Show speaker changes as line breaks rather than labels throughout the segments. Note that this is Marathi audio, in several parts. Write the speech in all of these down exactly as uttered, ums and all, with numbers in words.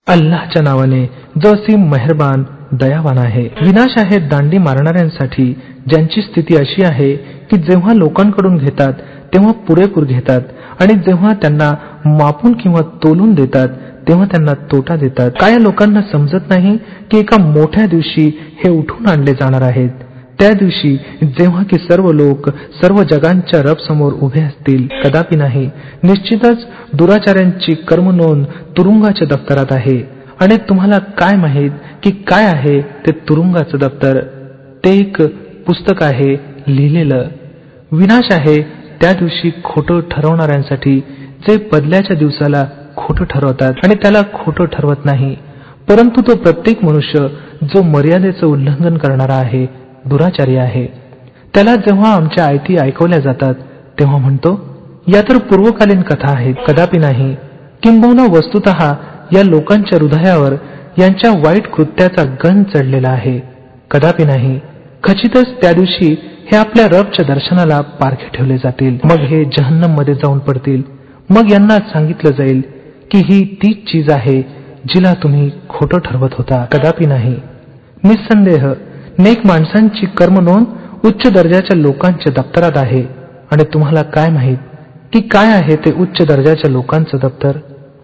अल्लाहच्या नावाने जो असीम मेहरबान दयावान आहे. विनाश आहे दांडी मारणाऱ्यांसाठी, ज्यांची स्थिती अशी आहे की जेव्हा लोकांकडून घेतात तेव्हा पुरेपूर घेतात आणि जेव्हा त्यांना मापून किंवा तोलून देतात तेव्हा त्यांना तोटा देतात. काय या लोकांना समजत नाही की एका मोठ्या दिवशी हे उठून आणले जाणार आहेत, त्या दिवशी जेव्हा की सर्व लोक सर्व जगांच्या रब समोर उभे असतील? कदापि नाही. निश्चितच दुराचार्यांची कर्मनोंद तुरुंगाच्या दफ्तरात आहे. आणि तुम्हाला काय माहित की काय आहे ते तुरुंगाचं दफ्तर? ते एक पुस्तक आहे लिहिलेलं. विनाश आहे त्या दिवशी खोटं ठरवणाऱ्यांसाठी, जे बदल्याच्या दिवसाला खोटं ठरवतात आणि त्याला खोटं ठरवत नाही. परंतु तो प्रत्येक मनुष्य जो मर्यादेचं उल्लंघन करणारा आहे, दुराचारी आहे. त्याला जेव्हा आमच्या आयती ऐकवल्या जातात तेव्हा म्हणतो, या तर पूर्वकालीन कथा आहेत. कदापि नाही. किंबहुना वस्तुतः या लोकांच्या हृदयावर यांच्या वाईट कृत्याचा गंध चढलेला आहे. कदापि नाही. खचितच त्या दिवशी हे आपल्या रबच्या दर्शनाला पारखे ठेवले जातील. मग हे जहन्नम मध्ये जाऊन पडतील. मग यांना सांगितलं जाईल की ही तीच चीज आहे जिला तुम्ही खोटं ठरवत होता. कदापि नाही. निस्संदेह नेक माणसांची कर्मनोंद उच्च दर्जाच्या लोकांच्या दप्तरात आहे. आणि तुम्हाला काय माहित की काय आहे ते उच्च दर्जाच्या लोकांचं दप्तर?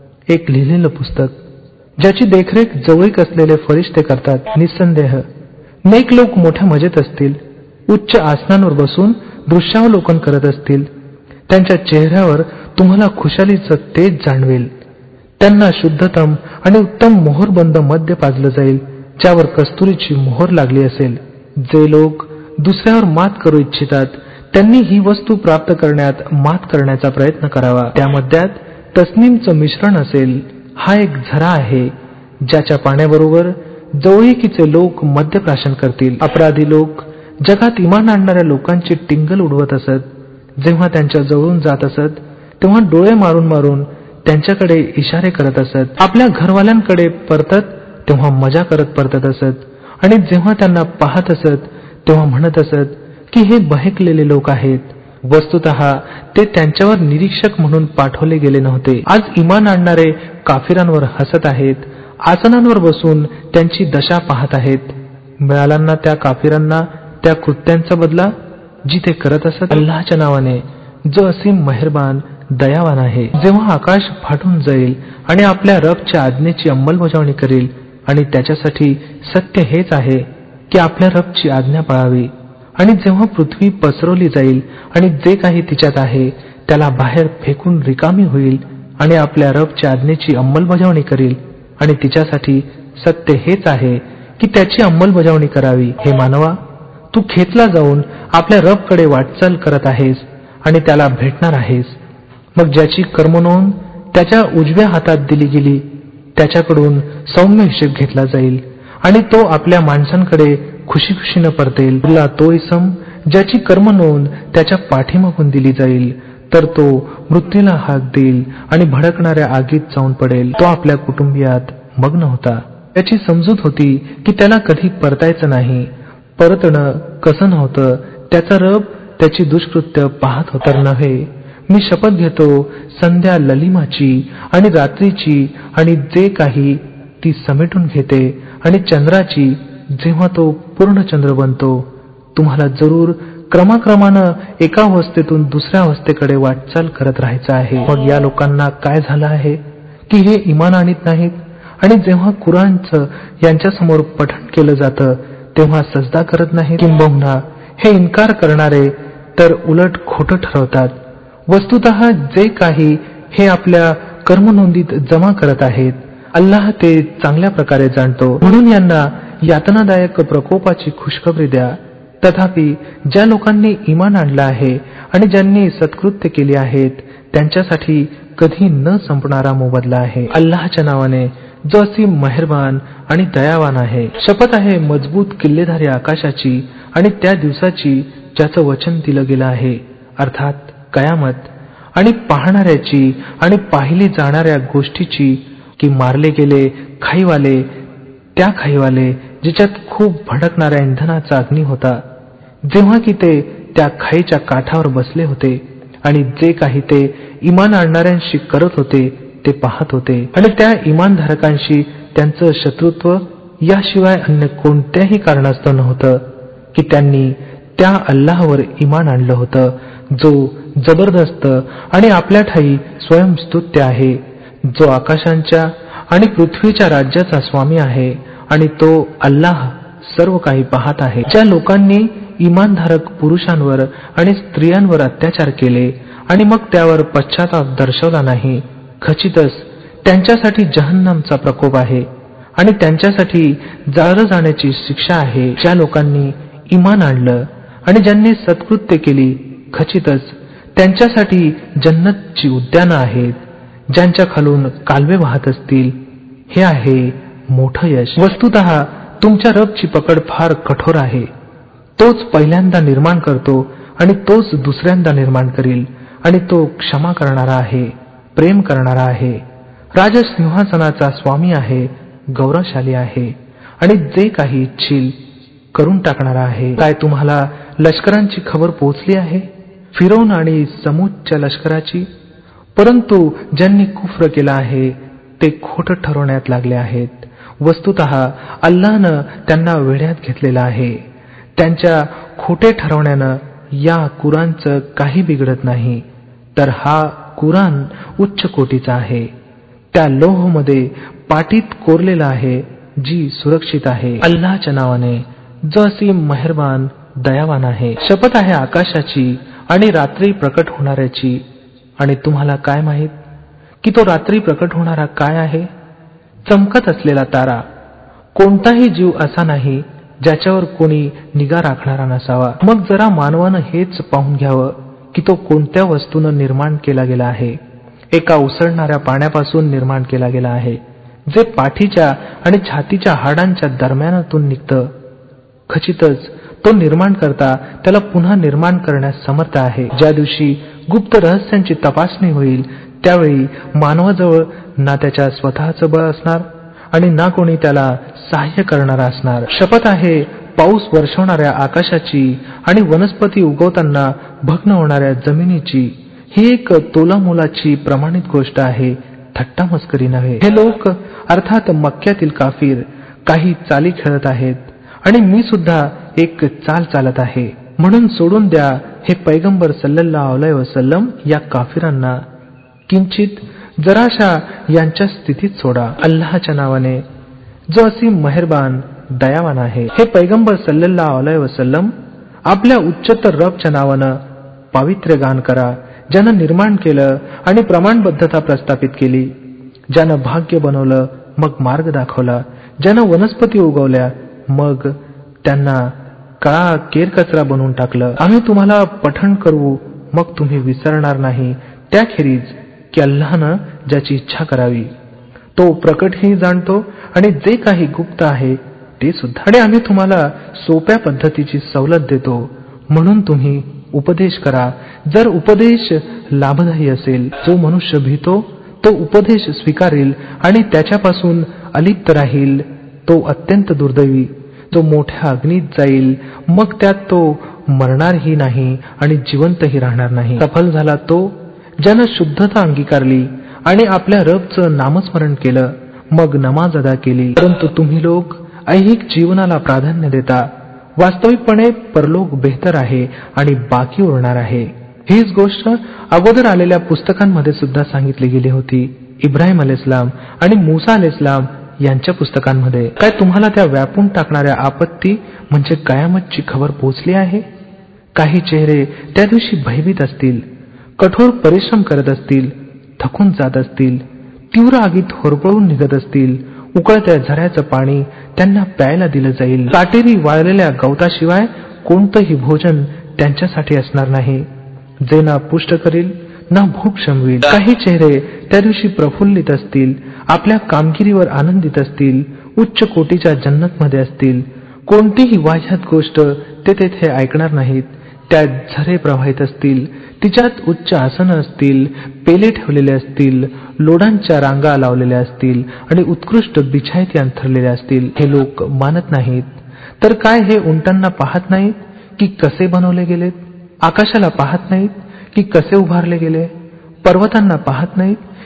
एक लिहिलेलं पुस्तक, ज्याची देखरेख जवळीक असलेले फरिश्ते करतात. निस्संदेह नेक लोक मोठ्या मजेत असतील, उच्च आसनांवर बसून दृश्यावलोकन करत असतील. त्यांच्या चेहऱ्यावर तुम्हाला खुशालीचं तेज जाणवेल. त्यांना शुद्धतम आणि उत्तम मोहरबंद मद्य पाजलं जाईल, ज्यावर कस्तुरीची मोहर लागली असेल. जे लोक दुसऱ्यावर मात करू इच्छितात त्यांनी ही वस्तू प्राप्त करण्यात मात करण्याचा प्रयत्न करावा. त्या मद्यात तस्नीमचं मिश्रण असेल. हा एक झरा आहे ज्याच्या पाण्याबरोबर जवळीकीचे लोक मद्यप्राशन करतील. अपराधी लोक जगात इमान आणणाऱ्या लोकांची टिंगल उडवत असत. जेव्हा त्यांच्या जवळून जात असत तेव्हा डोळे मारून मारून त्यांच्याकडे इशारे करत असत. आपल्या घरवाल्यांकडे परतत तेव्हा मजा करत परतत असत. आणि जेव्हा त्यांना पाहत असत तेव्हा म्हणत असत की हे बहकलेले लोक आहेत. वस्तुतः ते त्यांच्यावर निरीक्षक म्हणून पाठवले गेले नव्हते. आज इमान आणणारे काफिरांवर हसत आहेत, आसनांवर बसून त्यांची दशा पाहत आहेत. मिळाला ना त्या काफिरांना त्या कृत्यांचा बदला जी ते करत असत? अल्लाहच्या नावाने जो असीम मेहरबान दयावान आहे. जेव्हा आकाश फाटून जाईल आणि आपल्या रबच्या आज्ञेची अंमलबजावणी करेल, आणि त्याच्यासाठी सत्य हेच आहे की आपल्या रबची आज्ञा पाळावी, आणि जेव्हा पृथ्वी पसरवली जाईल आणि जे काही तिच्यात आहे त्याला बाहेर फेकून रिकामी होईल, आणि आपल्या रबच्या आज्ञेची अंमलबजावणी करेल, आणि तिच्यासाठी सत्य हेच आहे की त्याची अंमलबजावणी करावी. हे मानवा, तू खेचला जाऊन आपल्या रबकडे वाटचाल करत आहेस आणि त्याला भेटणार आहेस. मग ज्याची कर्मनोंद त्याच्या उजव्या हातात दिली गेली त्याच्याकडून सौम्य हिशेब घेतला जाईल, आणि तो आपल्या माणसांकडे खुशी खुशीनं परतेल. तुला तो इसम ज्याची कर्मनोंद त्याच्या पाठीमागून दिली जाईल, तर तो मृत्यूला हाक देईल आणि भडकणाऱ्या आगीत जाऊन पडेल. तो आपल्या कुटुंबियात मग्न होता. त्याची समजूत होती की त्याला कधी परतायचं नाही. परतणं कसं नव्हतं. त्याचा रब त्याची दुष्कृत्य पाहत होता. तर नव्हे, मी शपथ घेतो संध्या ललिमाची आणि रात्रीची आणि जे काही ती समेटून घेते, आणि चंद्राची जेव्हा तो पूर्ण चंद्र बनतो. तुम्हाला जरूर क्रमाक्रमानं एका अवस्थेतून दुसऱ्या अवस्थेकडे वाटचाल करत राहायचं आहे. मग या लोकांना काय झालं आहे की हे इमान आणीत नाहीत, आणि जेव्हा कुराणचं यांच्यासमोर पठण केलं जातं तेव्हा सजदा करत नाहीत. किंबहुना हे इन्कार करणारे तर उलट खोटं ठरवतात. वस्तुतः जे काही हे आपल्या कर्मनोंदीत जमा करत आहेत अल्लाह ते चांगल्या प्रकारे जाणतो. म्हणून यांना यातनादायक प्रकोपाची खुशखबरी द्या. तथापि ज्या लोकांनी इमान आणलं आहे आणि ज्यांनी सत्कृत्य केली आहेत त्यांच्यासाठी कधी न संपणारा मोबदला आहे. अल्लाहच्या नावाने जो असीम मेहरबान आणि दयावान आहे. शपथ आहे मजबूत किल्लेधारी आकाशाची आणि त्या दिवसाची ज्याचं वचन दिलं गेलं आहे, अर्थात कयामत, आणि पाहणाऱ्याची आणि पाहिली जाणाऱ्या गोष्टीची, की मारले गेले खाईवाले, त्या खाईवाले जिच्यात खूप भडकणाऱ्या इंधनाचा अग्नी होता, जेव्हा की ते त्या खाईच्या काठावर बसले होते, आणि जे काही ते इमान आणणाऱ्यांशी करत होते ते पाहत होते आणि त्या इमानधारकांशी त्यांचं शत्रुत्व याशिवाय अन्य कोणत्याही कारणास्तव नव्हतं की त्यांनी त्या अल्लाहवर इमान आणलं होतं जो जबरदस्त आणि आपल्या ठायी स्वयंस्तुत्य आहे, जो आकाशांच्या आणि पृथ्वीच्या राज्याचा स्वामी आहे आणि तो अल्लाह सर्व काही पाहत आहे. ज्या लोकांनी इमानधारक पुरुषांवर आणि स्त्रियांवर अत्याचार केले आणि मग त्यावर पश्चाताप दर्शवला नाही, खचितच त्यांच्यासाठी जहन्नमचा प्रकोप आहे आणि त्यांच्यासाठी जाळलं जाण्याची शिक्षा आहे. ज्या लोकांनी इमान आणलं आणि ज्यांनी सत्कृत्य केली, खचितच त्यांच्यासाठी जन्नतची उद्यानं आहेत ज्यांच्या खालून कालवे वाहत असतील. हे आहे मोठं यश. वस्तुतः तुमच्या रबची पकड फार कठोर आहे. तोच पहिल्यांदा निर्माण करतो आणि तोच दुसऱ्यांदा निर्माण करील आणि तो क्षमा करणारा आहे, प्रेम करणारा आहे, राजसिंहासनाचा स्वामी आहे, गौरवशाली आहे आणि जे काही इच्छील करून टाकणारा आहे. काय तुम्हाला लष्करांची खबर पोहोचली आहे, फिरौन आणि समूदच्या लष्कराची? परंतु ज्यांनी कुफ्र केला आहे ते खोटं ठरवण्यात लागले आहेत. वस्तुतः अल्लाहनं त्यांना वेढ्यात घेतलेलं आहे. त्यांच्या खोटे ठरवण्यानं या कुराणचं काही बिघडत नाही, तर हा कुराण उच्च कोटीचा आहे. त्या लोहमध्ये पाटीत कोरलेला आहे जी सुरक्षित आहे. अल्लाहच्या नावाने जो असीम मेहरबान दयावान आहे. शपथ आहे आकाशाची आणि रात्री प्रकट होणाऱ्याची. आणि तुम्हाला काय माहित की तो रात्री प्रकट होणारा काय आहे? चमकत असलेला तारा. कोणताही जीव असा नाही ज्याच्यावर कोणी निगा राखणारा नसावा. मग जरा मानवानं हेच पाहून घ्यावं की तो कोणत्या वस्तूनं निर्माण केला गेला आहे. एका उसळणाऱ्या पाण्यापासून निर्माण केला गेला आहे जे पाठीच्या आणि छातीच्या हाडांच्या दरम्यानातून निघतं. खचितच तो निर्माण करता त्याला पुन्हा निर्माण करण्यास समर्थ आहे. ज्या दिवशी गुप्त रहस्यांची तपासणी होईल त्यावेळी मानवाजवळ ना त्याच्या स्वतःचं बळ असणार आणि ना कोणी त्याला सहाय्य करणारा असणार. शपथ आहे पाऊस वर्षवणाऱ्या आकाशाची आणि वनस्पती उगवताना भग्न होणाऱ्या जमिनीची. ही एक तोलामोलाची प्रमाणित गोष्ट आहे, थट्टा मस्करी नव्हे. हे लोक अर्थात मक्क्यातील काफीर काही चाली खेळत आहेत आणि मी सुद्धा एक चाल चालत आहे. म्हणून सोडून द्या हे पैगंबर सल्लल्लाहु अलैहि वसल्लम या काफिरांना. किंचित जराशा यांच्या स्थितीत सोडा. अल्लाहच्या नावाने जो असीम मेहरबान दयावान आहे. हे पैगंबर सल्लल्लाहु अलैहि वसल्लम आपल्या उच्चतर रबच्या नावानं पावित्र्य गान करा, ज्यानं निर्माण केलं आणि प्रमाणबद्धता प्रस्थापित केली, ज्यानं भाग्य बनवलं मग मार्ग दाखवला, ज्यानं वनस्पती उगवल्या मग त्यांना काळा केरकचरा बनवून टाकलं. आम्ही तुम्हाला पठण करू मग तुम्ही विसरणार नाही, त्याखेरीज की अल्लाहनं ज्याची इच्छा करावी. तो प्रकटही जाणतो आणि जे काही गुप्त आहे ते सुद्धा. आणि आम्ही तुम्हाला सोप्या पद्धतीची सवलत देतो, म्हणून तुम्ही उपदेश करा जर उपदेश लाभदायी असेल. जो मनुष्य भीतो तो उपदेश स्वीकारेल आणि त्याच्यापासून अलिप्त राहील तो अत्यंत दुर्दैवी. जो मोठ्या अग्नीत जाईल मग त्यात तो मरणारही नाही आणि जिवंतही राहणार नाही. सफल झाला तो ज्यानं शुद्धता अंगीकारली आणि आपल्या रबचं नामस्मरण केलं, मग नमाज अदा केली. परंतु तुम्ही लोक ऐहिक जीवनाला प्राधान्य देता. वास्तविकपणे परलोक बेहतर आहे आणि बाकी उरणार आहे. हीच गोष्ट अगोदर आलेल्या पुस्तकांमध्ये सुद्धा सांगितली गेली होती, इब्राहिम अलैहिस्सलाम आणि मूसा अलैहिस्सलाम यांच्या पुस्तकांमध्ये. काय तुम्हाला त्या व्यापून टाकणाऱ्या आपत्ती म्हणजे कयामतची खबर पोहोचली आहे? काही चेहरे त्या दिवशी भयभीत असतील, कठोर परिश्रम करत असतील, थकून जात असतील, तीव्र आगीत होरपळून निघत असतील. उकळत्या झऱ्याचं पाणी त्यांना प्यायला दिलं जाईल. काटेरी वाळलेल्या गवताशिवाय कोणतंही भोजन त्यांच्यासाठी असणार नाही, जे ना पुष्ट करील ना भूक शमवील. काही चेहरे त्या दिवशी प्रफुल्लित असतील, आपल्या कामगिरीवर आनंदित असतील, उच्च कोटीच्या जन्नतमध्ये असतील. कोणतीही वाह्यात गोष्ट ते तेथे ऐकणार नाहीत. त्यात झरे प्रवाहित असतील, तिच्यात उच्च आसनं असतील, पेले ठेवलेले असतील, लोडांच्या रांगा लावलेल्या असतील आणि उत्कृष्ट बिछायती अंथरलेल्या असतील. हे लोक मानत नाहीत तर काय हे उंटांना पाहत नाहीत की कसे बनवले गेलेत? आकाशाला पाहत नाहीत की कसे उभारले गेले? पर्वतांना पाहत नाहीत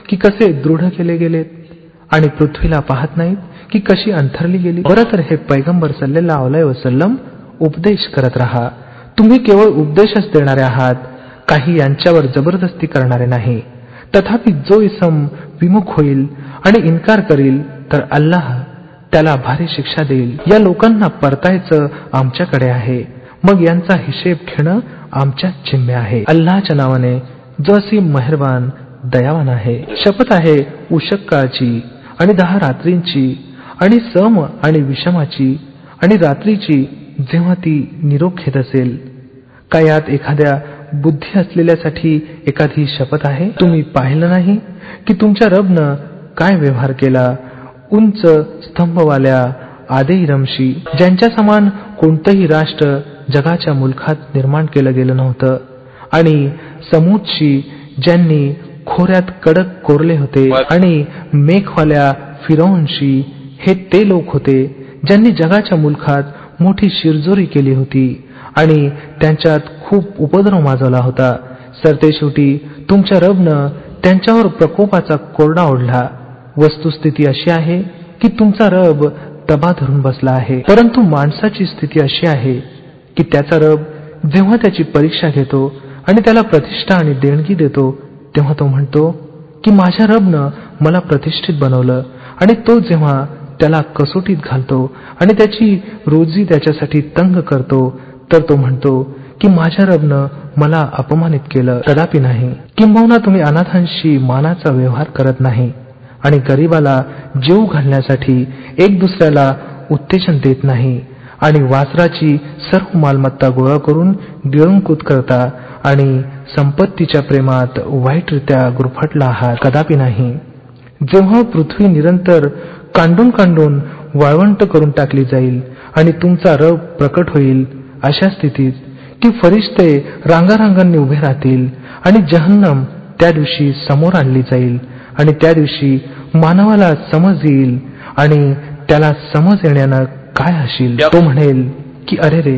की कसे दृढ केले गेलेत, आणि पृथ्वीला पाहत नाहीत की कशी अंथरली गेली. बरं तर हे पैगंबर सल्लल्लाहु अलैहि वसल्लम उपदेश करत राहा. तुम्ही केवळ उपदेशच देणारे आहात, काही यांच्यावर जबरदस्ती करणारे नाही. तथापि जो इसम विमुख होईल आणि इन्कार करील तर अल्लाह त्याला भारी शिक्षा देईल. या लोकांना परतायचं आमच्याकडे आहे, मग यांचा हिशेब घेणं आमच्याच जिम्मे आहे. अल्लाहच्या नावाने जो असीम मेहरबान दयावान आहे. शपथ आहे उशक काळची आणि दहा रात्रींची आणि सम आणि विषमाची आणि रात्रीची जेव्हा ती निरोप घेत असेल. का यात एखाद्या बुद्धी असलेल्यासाठी एखादी शपथ आहे? तुम्ही पाहिलं नाही की तुमच्या रबनं काय व्यवहार केला उंच स्तंभवाल्या आदे इरमशी, ज्यांच्या समान कोणतंही राष्ट्र जगाच्या मुलखात निर्माण केलं गेलं नव्हतं, आणि समूदशी ज्यांनी खोऱ्यात कडक कोरले होते, आणि मेघवाल्या फिरौनशी, हे ते लोक होते ज्यांनी जगाच्या मुलखात मोठी शिरजोरी केली होती आणि त्यांच्यात खूप उपद्रव माजवला होता. सरतेशेवटी तुमच्या रबनं त्यांच्यावर प्रकोपाचा कोरडा ओढला. वस्तुस्थिती अशी आहे की तुमचा रब तबा धरून बसला आहे. परंतु माणसाची स्थिती अशी आहे की त्याचा रब जेव्हा त्याची परीक्षा घेतो आणि त्याला प्रतिष्ठा आणि देणगी देतो, तेव्हा तो म्हणतो की माझ्या रबनं मला प्रतिष्ठित बनवलं, आणि तो जेव्हा त्याला कसोटीत घालतो आणि त्याची रोजी त्याच्यासाठी तंग करतो, तर तो म्हणतो की माझ्या रबनं मला अपमानित केलं. कदापि नाही. किंबहुना तुम्ही अनाथांशी मानाचा व्यवहार करत नाही आणि गरीबाला जेवू घालण्यासाठी एक दुसऱ्याला उत्तेजन देत नाही, आणि वासराची सर्व मालमत्ता गोळा करून गिळंकृत करता आणि संपत्तीच्या प्रेमात वाईटरित्या गुरफटला आहात. कदापि नाही. जेव्हा पृथ्वी निरंतर कांडून कांडून वाळवंट करून टाकली जाईल आणि तुमचा रब प्रकट होईल, अशा स्थितीत की फरिश्ते रांगारांगांनी उभे राहतील, आणि जहन्नम त्या दिवशी समोर आणली जाईल, आणि त्या दिवशी मानवाला समज येईल, आणि त्याला समज येण्यानं काय हशील. तो म्हणेल की अरे रे,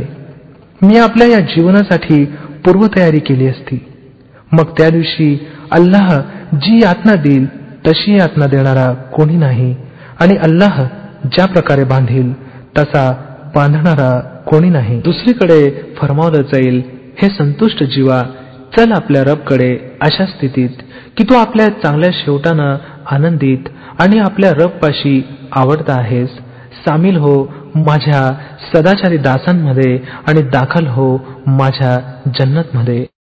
मी आपल्या या जीवनासाठी पूर्वतयारी केली असती. मग त्या दिवशी अल्लाह जी यातना देईल तशी यातना देणारा कोणी नाही, आणि अल्लाह ज्या प्रकारे बांधील तसा बांधणारा कोणी नाही. दुसरीकडे फरमावलं जाईल, हे संतुष्ट जीवा, चल आपल्या रबकडे, अशा स्थितीत की तू आपल्या चांगल्या शेवटानं आनंदित आणि आपल्या रबपाशी आवडता आहेस. सामील हो माझ्या सदाचारी दासांमध्ये आणि दाखल हो माझ्या जन्नतमध्ये.